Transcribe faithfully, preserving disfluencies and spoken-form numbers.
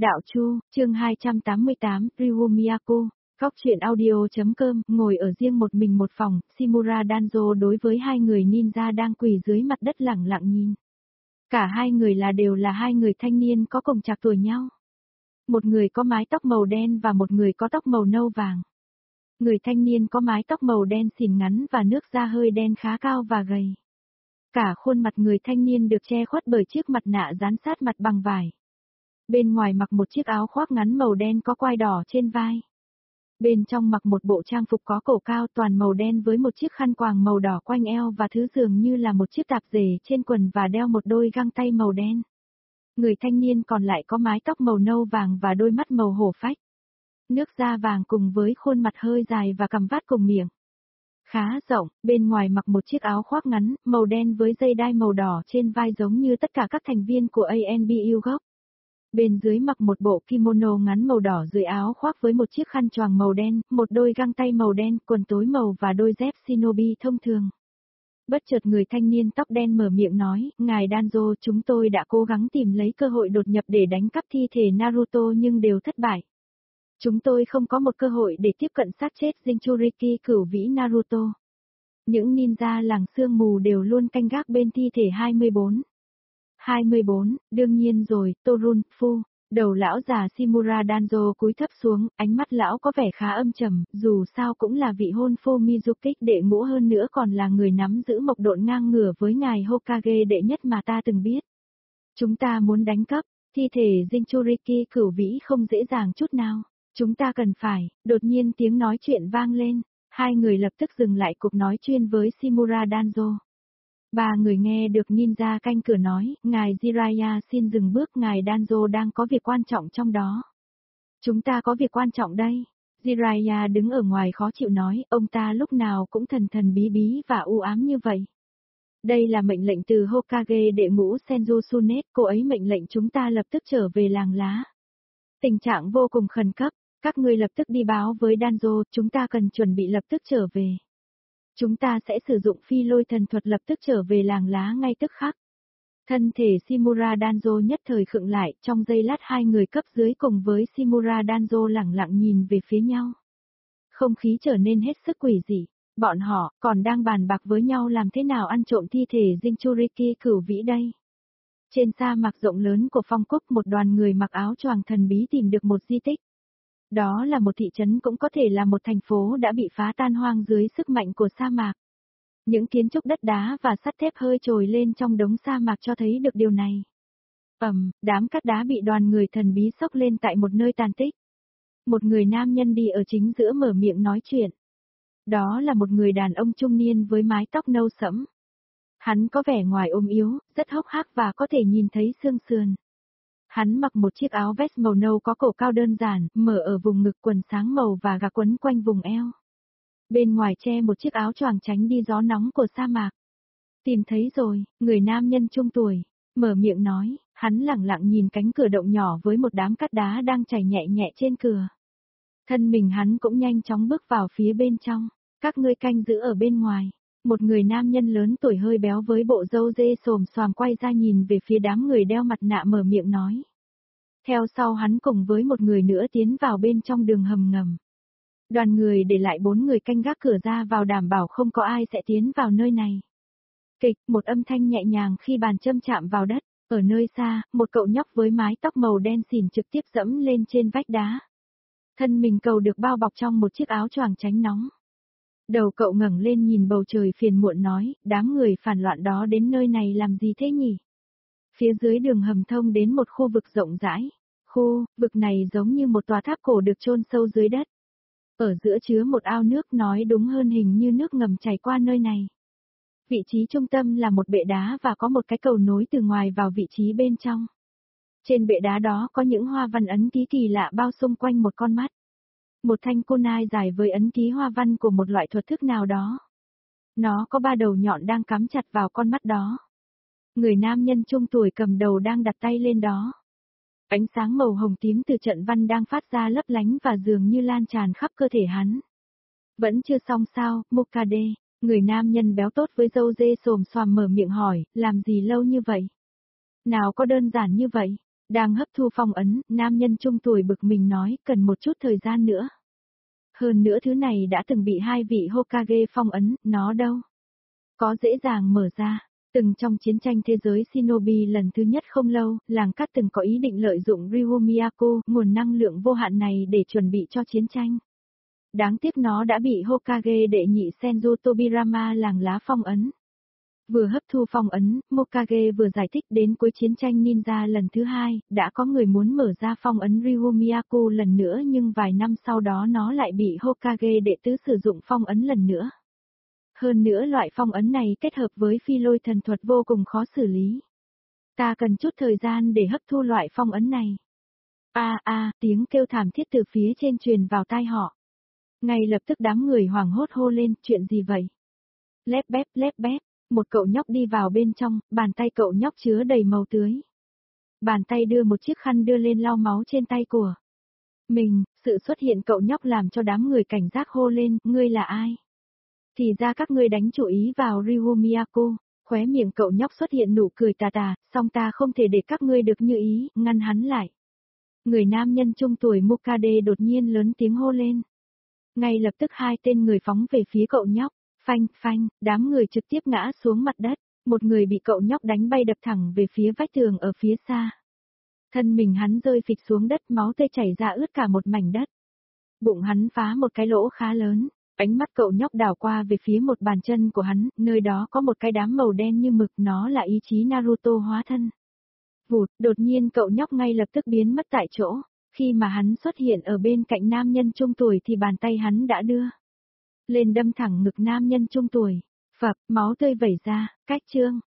Đạo Chu, chương hai trăm tám mươi tám, Ryuo Miyako, góc truyện audio.com, ngồi ở riêng một mình một phòng, Shimura Danzo đối với hai người ninja đang quỳ dưới mặt đất lẳng lặng nhìn. Cả hai người là đều là hai người thanh niên có cùng chạc tuổi nhau. Một người có mái tóc màu đen và một người có tóc màu nâu vàng. Người thanh niên có mái tóc màu đen xỉn ngắn và nước da hơi đen khá cao và gầy. Cả khuôn mặt người thanh niên được che khuất bởi chiếc mặt nạ dán sát mặt bằng vải. Bên ngoài mặc một chiếc áo khoác ngắn màu đen có quai đỏ trên vai. Bên trong mặc một bộ trang phục có cổ cao toàn màu đen với một chiếc khăn quàng màu đỏ quanh eo và thứ dường như là một chiếc tạp dề trên quần và đeo một đôi găng tay màu đen. Người thanh niên còn lại có mái tóc màu nâu vàng và đôi mắt màu hổ phách. Nước da vàng cùng với khuôn mặt hơi dài và cằm vát cùng miệng. Khá rộng, bên ngoài mặc một chiếc áo khoác ngắn, màu đen với dây đai màu đỏ trên vai giống như tất cả các thành viên của a en bê u gốc. Bên dưới mặc một bộ kimono ngắn màu đỏ dưới áo khoác với một chiếc khăn choàng màu đen, một đôi găng tay màu đen, quần tối màu và đôi dép shinobi thông thường. Bất chợt người thanh niên tóc đen mở miệng nói, ngài Danzo, chúng tôi đã cố gắng tìm lấy cơ hội đột nhập để đánh cắp thi thể Naruto nhưng đều thất bại. Chúng tôi không có một cơ hội để tiếp cận xác chết Jinchuriki cửu vĩ Naruto. Những ninja làng sương mù đều luôn canh gác bên thi thể hai mươi bốn. hai mươi bốn, đương nhiên rồi, Torun, Phu. Đầu lão già Shimura Danzo cúi thấp xuống, ánh mắt lão có vẻ khá âm trầm, dù sao cũng là vị hôn phu Mizuki đệ ngũ hơn nữa còn là người nắm giữ mộc độn ngang ngửa với ngài Hokage đệ nhất mà ta từng biết. Chúng ta muốn đánh cắp, thi thể Jinchuriki cửu vĩ không dễ dàng chút nào. Chúng ta cần phải, đột nhiên tiếng nói chuyện vang lên, hai người lập tức dừng lại cuộc nói chuyện với Shimura Danzo. Ba người nghe được ninja canh cửa nói, ngài Jiraiya xin dừng bước, ngài Danzo đang có việc quan trọng trong đó. Chúng ta có việc quan trọng đây. Jiraiya đứng ở ngoài khó chịu nói, ông ta lúc nào cũng thần thần bí bí và u ám như vậy. Đây là mệnh lệnh từ Hokage đệ ngũ Senju Sunet, cô ấy mệnh lệnh chúng ta lập tức trở về làng lá. Tình trạng vô cùng khẩn cấp, các ngươi lập tức đi báo với Danzo, chúng ta cần chuẩn bị lập tức trở về. Chúng ta sẽ sử dụng phi lôi thần thuật lập tức trở về làng lá ngay tức khắc. Thân thể Shimura Danzo nhất thời khựng lại, trong giây lát hai người cấp dưới cùng với Shimura Danzo lẳng lặng nhìn về phía nhau. Không khí trở nên hết sức quỷ dị, bọn họ còn đang bàn bạc với nhau làm thế nào ăn trộm thi thể Jinchuriki cửu vĩ đây. Trên sa mạc rộng lớn của phong quốc một đoàn người mặc áo choàng thần bí tìm được một di tích. Đó là một thị trấn cũng có thể là một thành phố đã bị phá tan hoang dưới sức mạnh của sa mạc. Những kiến trúc đất đá và sắt thép hơi trồi lên trong đống sa mạc cho thấy được điều này. Ầm, đám cát đá bị đoàn người thần bí xốc lên tại một nơi tàn tích. Một người nam nhân đi ở chính giữa mở miệng nói chuyện. Đó là một người đàn ông trung niên với mái tóc nâu sẫm. Hắn có vẻ ngoài ốm yếu, rất hốc hác và có thể nhìn thấy xương sườn. Hắn mặc một chiếc áo vest màu nâu có cổ cao đơn giản, mở ở vùng ngực, quần sáng màu và gạc quấn quanh vùng eo. Bên ngoài che một chiếc áo choàng tránh đi gió nóng của sa mạc. Tìm thấy rồi, người nam nhân trung tuổi, mở miệng nói, hắn lẳng lặng nhìn cánh cửa động nhỏ với một đám cát đá đang chảy nhẹ nhẹ trên cửa. Thân mình hắn cũng nhanh chóng bước vào phía bên trong, các ngươi canh giữ ở bên ngoài. Một người nam nhân lớn tuổi hơi béo với bộ râu dê xồm xoàm quay ra nhìn về phía đám người đeo mặt nạ mở miệng nói. Theo sau hắn cùng với một người nữa tiến vào bên trong đường hầm ngầm. Đoàn người để lại bốn người canh gác cửa ra vào đảm bảo không có ai sẽ tiến vào nơi này. Kịch, một âm thanh nhẹ nhàng khi bàn châm chạm vào đất, ở nơi xa, một cậu nhóc với mái tóc màu đen xỉn trực tiếp dẫm lên trên vách đá. Thân mình cậu được bao bọc trong một chiếc áo choàng tránh nóng. Đầu cậu ngẩng lên nhìn bầu trời phiền muộn nói, đám người phản loạn đó đến nơi này làm gì thế nhỉ? Phía dưới đường hầm thông đến một khu vực rộng rãi. Khu vực này giống như một tòa tháp cổ được chôn sâu dưới đất. Ở giữa chứa một ao nước, nói đúng hơn hình như nước ngầm chảy qua nơi này. Vị trí trung tâm là một bệ đá và có một cái cầu nối từ ngoài vào vị trí bên trong. Trên bệ đá đó có những hoa văn ấn ký kỳ lạ bao xung quanh một con mắt. Một thanh kunai dài với ấn ký hoa văn của một loại thuật thức nào đó. Nó có ba đầu nhọn đang cắm chặt vào con mắt đó. Người nam nhân trung tuổi cầm đầu đang đặt tay lên đó. Ánh sáng màu hồng tím từ trận văn đang phát ra lấp lánh và dường như lan tràn khắp cơ thể hắn. Vẫn chưa xong sao, Mokade, người nam nhân béo tốt với râu dê xồm xoàm mở miệng hỏi, làm gì lâu như vậy? Nào có đơn giản như vậy? Đang hấp thu phong ấn, nam nhân trung tuổi bực mình nói, cần một chút thời gian nữa. Hơn nữa thứ này đã từng bị hai vị Hokage phong ấn, nó đâu? Có dễ dàng mở ra. Từng trong chiến tranh thế giới Shinobi lần thứ nhất không lâu, làng cát từng có ý định lợi dụng Ryu Miyako, nguồn năng lượng vô hạn này để chuẩn bị cho chiến tranh. Đáng tiếc nó đã bị Hokage đệ nhị Senju Tobirama làng lá phong ấn. Vừa hấp thu phong ấn, Hokage vừa giải thích đến cuối chiến tranh ninja lần thứ hai, đã có người muốn mở ra phong ấn Ryu Miyako lần nữa nhưng vài năm sau đó nó lại bị Hokage đệ tứ sử dụng phong ấn lần nữa. Hơn nữa loại phong ấn này kết hợp với phi lôi thần thuật vô cùng khó xử lý. Ta cần chút thời gian để hấp thu loại phong ấn này. A a, tiếng kêu thảm thiết từ phía trên truyền vào tai họ. Ngay lập tức đám người hoảng hốt hô lên, chuyện gì vậy? Lép bép lép bép, một cậu nhóc đi vào bên trong, bàn tay cậu nhóc chứa đầy màu tưới. Bàn tay đưa một chiếc khăn đưa lên lau máu trên tay của mình, sự xuất hiện cậu nhóc làm cho đám người cảnh giác hô lên, ngươi là ai? Thì ra các ngươi đánh chủ ý vào Ryu Miyako, khóe miệng cậu nhóc xuất hiện nụ cười tà tà, song ta không thể để các ngươi được như ý, ngăn hắn lại. Người nam nhân trung tuổi Mukade đột nhiên lớn tiếng hô lên. Ngay lập tức hai tên người phóng về phía cậu nhóc, phanh, phanh, đám người trực tiếp ngã xuống mặt đất, một người bị cậu nhóc đánh bay đập thẳng về phía vách tường ở phía xa. Thân mình hắn rơi phịch xuống đất, máu tươi chảy ra ướt cả một mảnh đất. Bụng hắn phá một cái lỗ khá lớn. Ánh mắt cậu nhóc đảo qua về phía một bàn chân của hắn, nơi đó có một cái đám màu đen như mực, nó là ý chí Naruto hóa thân. Vụt, đột nhiên cậu nhóc ngay lập tức biến mất tại chỗ, khi mà hắn xuất hiện ở bên cạnh nam nhân trung tuổi thì bàn tay hắn đã đưa lên đâm thẳng ngực nam nhân trung tuổi, phập, máu tươi vẩy ra, cách chương.